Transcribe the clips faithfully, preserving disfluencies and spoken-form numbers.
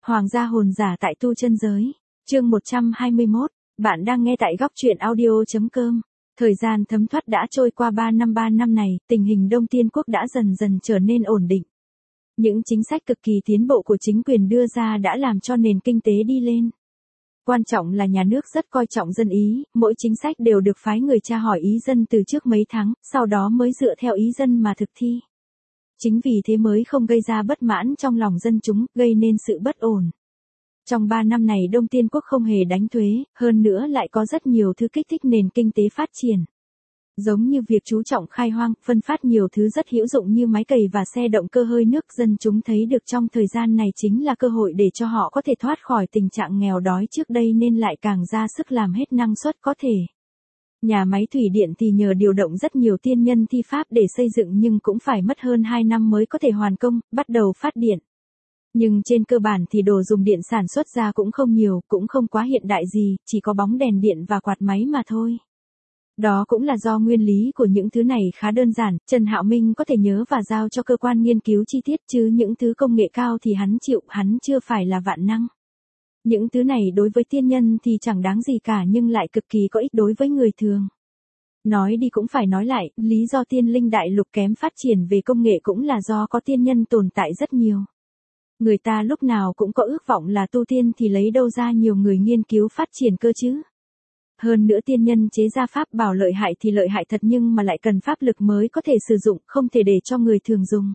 Hoàng gia hồn giả tại tu chân giới. Chương một trăm hai mươi mốt. Bạn đang nghe tại góc truyện audio.com. Thời gian thấm thoát đã trôi qua ba năm ba năm này, tình hình Đông Tiên Quốc đã dần dần trở nên ổn định. Những chính sách cực kỳ tiến bộ của chính quyền đưa ra đã làm cho nền kinh tế đi lên. Quan trọng là nhà nước rất coi trọng dân ý, mỗi chính sách đều được phái người tra hỏi ý dân từ trước mấy tháng, sau đó mới dựa theo ý dân mà thực thi. Chính vì thế mới không gây ra bất mãn trong lòng dân chúng, gây nên sự bất ổn. Trong ba năm này Đông Tiên Quốc không hề đánh thuế, hơn nữa lại có rất nhiều thứ kích thích nền kinh tế phát triển. Giống như việc chú trọng khai hoang, phân phát nhiều thứ rất hữu dụng như máy cày và xe động cơ hơi nước, dân chúng thấy được trong thời gian này chính là cơ hội để cho họ có thể thoát khỏi tình trạng nghèo đói trước đây nên lại càng ra sức làm hết năng suất có thể. Nhà máy thủy điện thì nhờ điều động rất nhiều tiên nhân thi pháp để xây dựng nhưng cũng phải mất hơn hai năm mới có thể hoàn công, bắt đầu phát điện. Nhưng trên cơ bản thì đồ dùng điện sản xuất ra cũng không nhiều, cũng không quá hiện đại gì, chỉ có bóng đèn điện và quạt máy mà thôi. Đó cũng là do nguyên lý của những thứ này khá đơn giản, Trần Hạo Minh có thể nhớ và giao cho cơ quan nghiên cứu chi tiết chứ những thứ công nghệ cao thì hắn chịu, hắn chưa phải là vạn năng. Những thứ này đối với tiên nhân thì chẳng đáng gì cả nhưng lại cực kỳ có ích đối với người thường. Nói đi cũng phải nói lại, lý do tiên linh đại lục kém phát triển về công nghệ cũng là do có tiên nhân tồn tại rất nhiều. Người ta lúc nào cũng có ước vọng là tu tiên thì lấy đâu ra nhiều người nghiên cứu phát triển cơ chứ. Hơn nữa tiên nhân chế ra pháp bảo lợi hại thì lợi hại thật nhưng mà lại cần pháp lực mới có thể sử dụng, không thể để cho người thường dùng.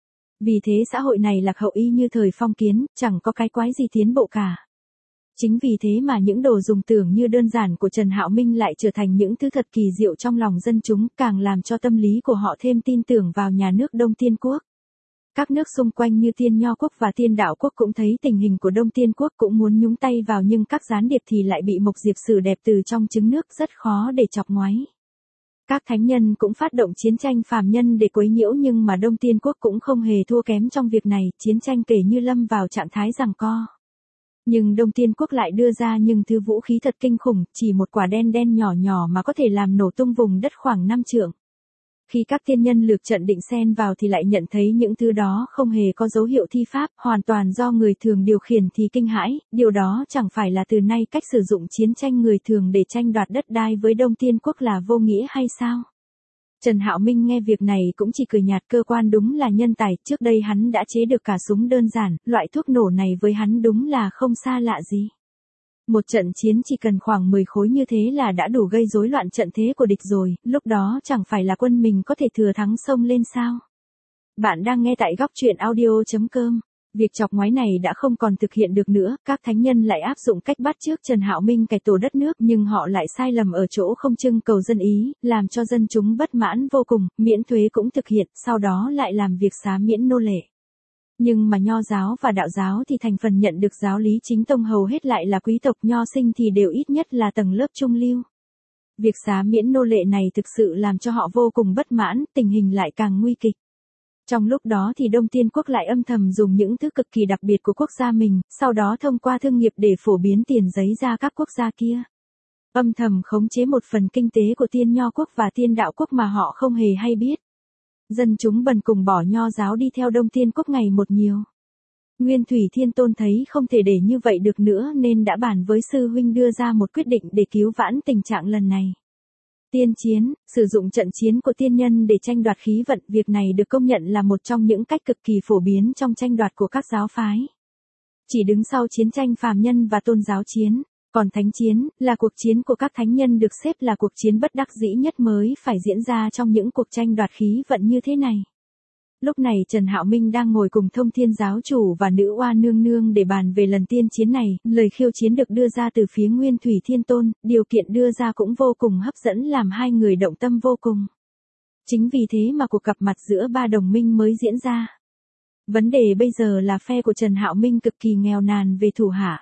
Vì thế xã hội này lạc hậu y như thời phong kiến, chẳng có cái quái gì tiến bộ cả. Chính vì thế mà những đồ dùng tưởng như đơn giản của Trần Hạo Minh lại trở thành những thứ thật kỳ diệu trong lòng dân chúng, càng làm cho tâm lý của họ thêm tin tưởng vào nhà nước Đông Tiên Quốc. Các nước xung quanh như Tiên Nho Quốc và Tiên Đạo Quốc cũng thấy tình hình của Đông Tiên Quốc cũng muốn nhúng tay vào nhưng các gián điệp thì lại bị Mộc Diệp xử đẹp từ trong trứng nước rất khó để chọc ngoáy. Các thánh nhân cũng phát động chiến tranh phàm nhân để quấy nhiễu nhưng mà Đông Tiên Quốc cũng không hề thua kém trong việc này, chiến tranh kể như lâm vào trạng thái giằng co. Nhưng Đông Tiên Quốc lại đưa ra những thứ vũ khí thật kinh khủng, chỉ một quả đen đen nhỏ nhỏ mà có thể làm nổ tung vùng đất khoảng năm trượng. Khi các tiên nhân lược trận định xen vào thì lại nhận thấy những thứ đó không hề có dấu hiệu thi pháp, hoàn toàn do người thường điều khiển thì kinh hãi, điều đó chẳng phải là từ nay cách sử dụng chiến tranh người thường để tranh đoạt đất đai với Đông Tiên Quốc là vô nghĩa hay sao? Trần Hạo Minh nghe việc này cũng chỉ cười nhạt, cơ quan đúng là nhân tài, trước đây hắn đã chế được cả súng đơn giản, loại thuốc nổ này với hắn đúng là không xa lạ gì. Một trận chiến chỉ cần khoảng mười khối như thế là đã đủ gây rối loạn trận thế của địch rồi, lúc đó chẳng phải là quân mình có thể thừa thắng xông lên sao. Bạn đang nghe tại góc truyện audio.com. Việc chọc ngoáy này đã không còn thực hiện được nữa, các thánh nhân lại áp dụng cách bắt chước Trần Hạo Minh cải tổ đất nước nhưng họ lại sai lầm ở chỗ không trưng cầu dân ý, làm cho dân chúng bất mãn vô cùng, miễn thuế cũng thực hiện, sau đó lại làm việc xá miễn nô lệ. Nhưng mà nho giáo và đạo giáo thì thành phần nhận được giáo lý chính tông hầu hết lại là quý tộc, nho sinh thì đều ít nhất là tầng lớp trung lưu. Việc xá miễn nô lệ này thực sự làm cho họ vô cùng bất mãn, tình hình lại càng nguy kịch. Trong lúc đó thì Đông Tiên Quốc lại âm thầm dùng những thứ cực kỳ đặc biệt của quốc gia mình, sau đó thông qua thương nghiệp để phổ biến tiền giấy ra các quốc gia kia. Âm thầm khống chế một phần kinh tế của Tiên Nho Quốc và Tiên Đạo Quốc mà họ không hề hay biết. Dân chúng bần cùng bỏ nho giáo đi theo Đông Tiên Quốc ngày một nhiều. Nguyên Thủy Thiên Tôn thấy không thể để như vậy được nữa nên đã bàn với sư huynh đưa ra một quyết định để cứu vãn tình trạng lần này. Tiên chiến, sử dụng trận chiến của tiên nhân để tranh đoạt khí vận, việc này được công nhận là một trong những cách cực kỳ phổ biến trong tranh đoạt của các giáo phái. Chỉ đứng sau chiến tranh phàm nhân và tôn giáo chiến, còn thánh chiến, là cuộc chiến của các thánh nhân được xếp là cuộc chiến bất đắc dĩ nhất mới phải diễn ra trong những cuộc tranh đoạt khí vận như thế này. Lúc này Trần Hạo Minh đang ngồi cùng Thông Thiên giáo chủ và nữ oa nương nương để bàn về lần tiên chiến này, lời khiêu chiến được đưa ra từ phía Nguyên Thủy Thiên Tôn, điều kiện đưa ra cũng vô cùng hấp dẫn làm hai người động tâm vô cùng. Chính vì thế mà cuộc gặp mặt giữa ba đồng minh mới diễn ra. Vấn đề bây giờ là phe của Trần Hạo Minh cực kỳ nghèo nàn về thủ hạ.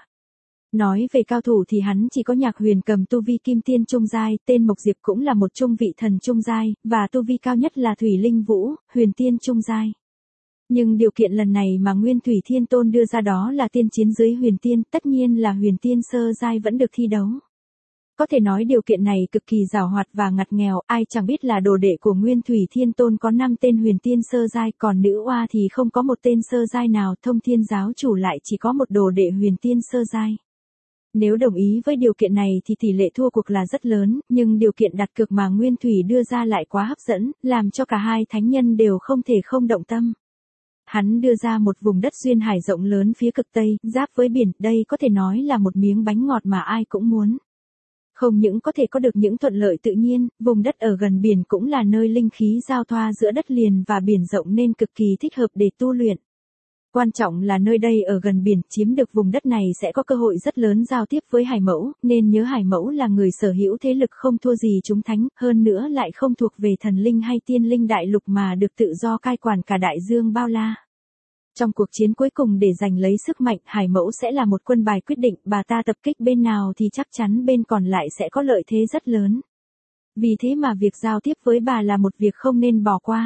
Nói về cao thủ thì hắn chỉ có Nhạc Huyền cầm tu vi kim tiên trung giai, tên Mộc Diệp cũng là một trung vị thần trung giai, và tu vi cao nhất là Thủy Linh Vũ, huyền tiên trung giai. Nhưng điều kiện lần này mà Nguyên Thủy Thiên Tôn đưa ra đó là tiên chiến dưới huyền tiên, tất nhiên là huyền tiên sơ giai vẫn được thi đấu. Có thể nói điều kiện này cực kỳ giàu hoạt và ngặt nghèo, ai chẳng biết là đồ đệ của Nguyên Thủy Thiên Tôn có năm tên huyền tiên sơ giai, còn nữ oa thì không có một tên sơ giai nào, Thông Thiên giáo chủ lại chỉ có một đồ đệ huyền tiên sơ giai. Nếu đồng ý với điều kiện này thì tỷ lệ thua cuộc là rất lớn, nhưng điều kiện đặt cược mà Nguyên Thủy đưa ra lại quá hấp dẫn, làm cho cả hai thánh nhân đều không thể không động tâm. Hắn đưa ra một vùng đất duyên hải rộng lớn phía cực Tây, giáp với biển, đây có thể nói là một miếng bánh ngọt mà ai cũng muốn. Không những có thể có được những thuận lợi tự nhiên, vùng đất ở gần biển cũng là nơi linh khí giao thoa giữa đất liền và biển rộng nên cực kỳ thích hợp để tu luyện. Quan trọng là nơi đây ở gần biển, chiếm được vùng đất này sẽ có cơ hội rất lớn giao tiếp với Hải Mẫu, nên nhớ Hải Mẫu là người sở hữu thế lực không thua gì chúng thánh, hơn nữa lại không thuộc về thần linh hay tiên linh đại lục mà được tự do cai quản cả đại dương bao la. Trong cuộc chiến cuối cùng để giành lấy sức mạnh, Hải Mẫu sẽ là một quân bài quyết định, bà ta tập kích bên nào thì chắc chắn bên còn lại sẽ có lợi thế rất lớn. Vì thế mà việc giao tiếp với bà là một việc không nên bỏ qua.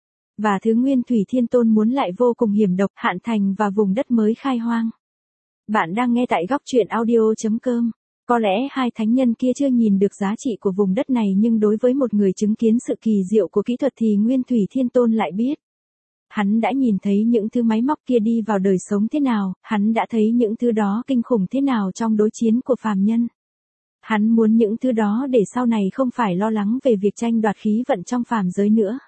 Và thứ Nguyên Thủy Thiên Tôn muốn lại vô cùng hiểm độc, Hạn Thành và vùng đất mới khai hoang. Bạn đang nghe tại góc truyện audio chấm com. Có lẽ hai thánh nhân kia chưa nhìn được giá trị của vùng đất này, nhưng đối với một người chứng kiến sự kỳ diệu của kỹ thuật thì Nguyên Thủy Thiên Tôn lại biết. Hắn đã nhìn thấy những thứ máy móc kia đi vào đời sống thế nào, hắn đã thấy những thứ đó kinh khủng thế nào trong đối chiến của phàm nhân. Hắn muốn những thứ đó để sau này không phải lo lắng về việc tranh đoạt khí vận trong phàm giới nữa.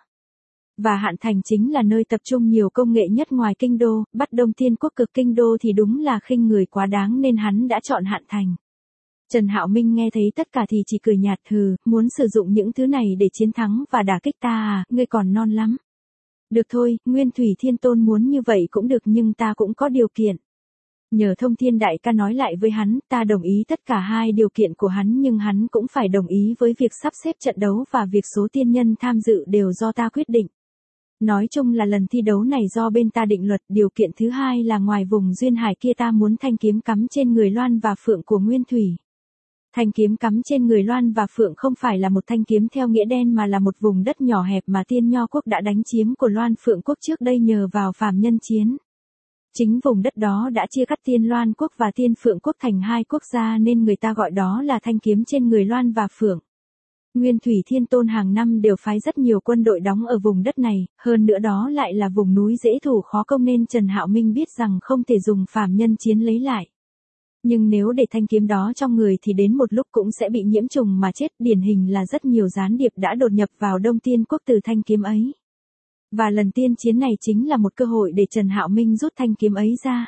Và Hạn Thành chính là nơi tập trung nhiều công nghệ nhất ngoài kinh đô, Bắc Đông Thiên Quốc cực kinh đô thì đúng là khinh người quá đáng nên hắn đã chọn Hạn Thành. Trần Hạo Minh nghe thấy tất cả thì chỉ cười nhạt, hừ, muốn sử dụng những thứ này để chiến thắng và đả kích ta à, ngươi còn non lắm. Được thôi, Nguyên Thủy Thiên Tôn muốn như vậy cũng được, nhưng ta cũng có điều kiện. Nhờ Thông Thiên Đại ca nói lại với hắn, ta đồng ý tất cả hai điều kiện của hắn, nhưng hắn cũng phải đồng ý với việc sắp xếp trận đấu và việc số tiên nhân tham dự đều do ta quyết định. Nói chung là lần thi đấu này do bên ta định luật, điều kiện thứ hai là ngoài vùng duyên hải kia ta muốn thanh kiếm cắm trên người Loan và Phượng của Nguyên Thủy. Thanh kiếm cắm trên người Loan và Phượng không phải là một thanh kiếm theo nghĩa đen mà là một vùng đất nhỏ hẹp mà Tiên Nho quốc đã đánh chiếm của Loan Phượng quốc trước đây nhờ vào phàm nhân chiến. Chính vùng đất đó đã chia cắt Tiên Loan quốc và Tiên Phượng quốc thành hai quốc gia nên người ta gọi đó là thanh kiếm trên người Loan và Phượng. Nguyên Thủy Thiên Tôn hàng năm đều phái rất nhiều quân đội đóng ở vùng đất này, hơn nữa đó lại là vùng núi dễ thủ khó công nên Trần Hạo Minh biết rằng không thể dùng phàm nhân chiến lấy lại. Nhưng nếu để thanh kiếm đó trong người thì đến một lúc cũng sẽ bị nhiễm trùng mà chết, điển hình là rất nhiều gián điệp đã đột nhập vào Đông Tiên quốc từ thanh kiếm ấy. Và lần tiên chiến này chính là một cơ hội để Trần Hạo Minh rút thanh kiếm ấy ra.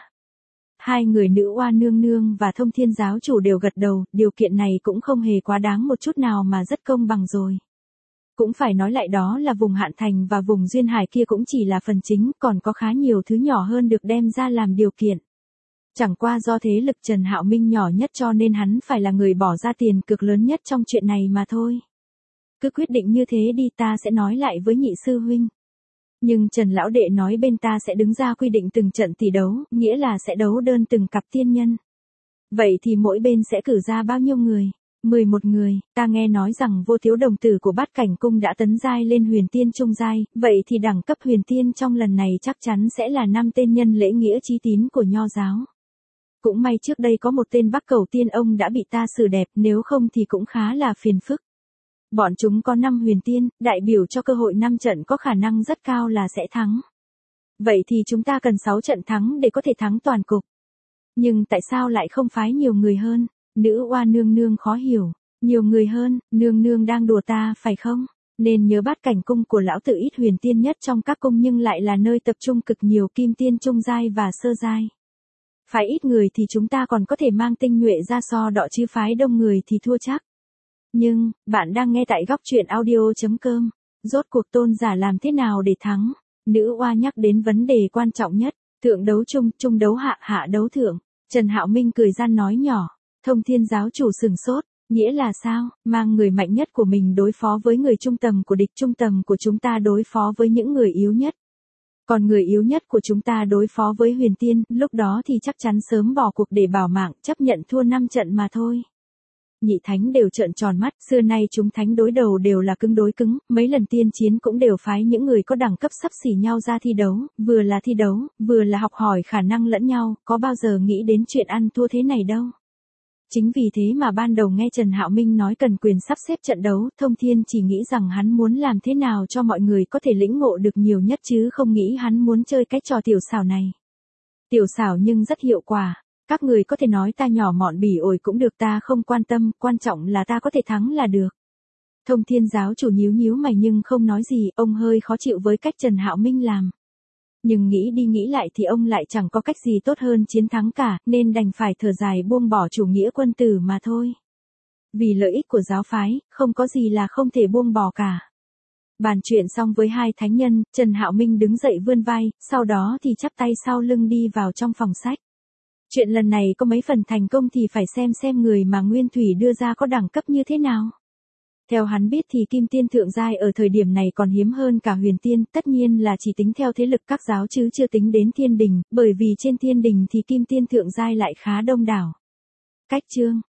Hai người nữ oa nương nương và Thông Thiên giáo chủ đều gật đầu, điều kiện này cũng không hề quá đáng một chút nào mà rất công bằng rồi. Cũng phải nói lại đó là vùng Hạn Thành và vùng duyên hải kia cũng chỉ là phần chính, còn có khá nhiều thứ nhỏ hơn được đem ra làm điều kiện. Chẳng qua do thế lực Trần Hạo Minh nhỏ nhất cho nên hắn phải là người bỏ ra tiền cực lớn nhất trong chuyện này mà thôi. Cứ quyết định như thế đi, ta sẽ nói lại với nhị sư huynh. Nhưng Trần Lão Đệ nói bên ta sẽ đứng ra quy định từng trận tỷ đấu, nghĩa là sẽ đấu đơn từng cặp tiên nhân. Vậy thì mỗi bên sẽ cử ra bao nhiêu người? mười một người, ta nghe nói rằng vô thiếu đồng tử của Bát Cảnh Cung đã tấn giai lên huyền tiên trung giai, vậy thì đẳng cấp huyền tiên trong lần này chắc chắn sẽ là năm tên nhân lễ nghĩa chí tín của Nho giáo. Cũng may trước đây có một tên Bắc Cầu Tiên ông đã bị ta xử đẹp, nếu không thì cũng khá là phiền phức. Bọn chúng có năm huyền tiên, đại biểu cho cơ hội năm trận có khả năng rất cao là sẽ thắng. Vậy thì chúng ta cần sáu trận thắng để có thể thắng toàn cục. Nhưng tại sao lại không phái nhiều người hơn? Nữ oa nương nương khó hiểu. Nhiều người hơn, nương nương đang đùa ta phải không? Nên nhớ Bát Cảnh Cung của lão tử ít huyền tiên nhất trong các cung nhưng lại là nơi tập trung cực nhiều kim tiên trung giai và sơ giai. Phái ít người thì chúng ta còn có thể mang tinh nhuệ ra so đọ chứ phái đông người thì thua chắc. Nhưng, bạn đang nghe tại góc truyện audio chấm com. Rốt cuộc tôn giả làm thế nào để thắng? Nữ oa nhắc đến vấn đề quan trọng nhất. Thượng đấu trung, trung đấu hạ, hạ đấu thượng. Trần Hạo Minh cười gian nói nhỏ. Thông Thiên giáo chủ sừng sốt. Nghĩa là sao? Mang người mạnh nhất của mình đối phó với người trung tầm của địch, trung tầm của chúng ta đối phó với những người yếu nhất. Còn người yếu nhất của chúng ta đối phó với huyền tiên, lúc đó thì chắc chắn sớm bỏ cuộc để bảo mạng, chấp nhận thua năm trận mà thôi. Nhị thánh đều trợn tròn mắt, xưa nay chúng thánh đối đầu đều là cứng đối cứng, mấy lần tiên chiến cũng đều phái những người có đẳng cấp xấp xỉ nhau ra thi đấu, vừa là thi đấu, vừa là học hỏi khả năng lẫn nhau, có bao giờ nghĩ đến chuyện ăn thua thế này đâu. Chính vì thế mà ban đầu nghe Trần Hạo Minh nói cần quyền sắp xếp trận đấu, Thông Thiên chỉ nghĩ rằng hắn muốn làm thế nào cho mọi người có thể lĩnh ngộ được nhiều nhất chứ không nghĩ hắn muốn chơi cái trò tiểu xảo này. Tiểu xảo nhưng rất hiệu quả. Các người có thể nói ta nhỏ mọn bỉ ổi cũng được, ta không quan tâm, quan trọng là ta có thể thắng là được. Thông Thiên giáo chủ nhíu nhíu mày nhưng không nói gì, ông hơi khó chịu với cách Trần Hạo Minh làm. Nhưng nghĩ đi nghĩ lại thì ông lại chẳng có cách gì tốt hơn chiến thắng cả, nên đành phải thở dài buông bỏ chủ nghĩa quân tử mà thôi. Vì lợi ích của giáo phái, không có gì là không thể buông bỏ cả. Bàn chuyện xong với hai thánh nhân, Trần Hạo Minh đứng dậy vươn vai, sau đó thì chắp tay sau lưng đi vào trong phòng sách. Chuyện lần này có mấy phần thành công thì phải xem xem người mà Nguyên Thủy đưa ra có đẳng cấp như thế nào. Theo hắn biết thì Kim Tiên Thượng Giai ở thời điểm này còn hiếm hơn cả Huyền Tiên, tất nhiên là chỉ tính theo thế lực các giáo chứ chưa tính đến Thiên Đình, bởi vì trên Thiên Đình thì Kim Tiên Thượng Giai lại khá đông đảo. Cách chương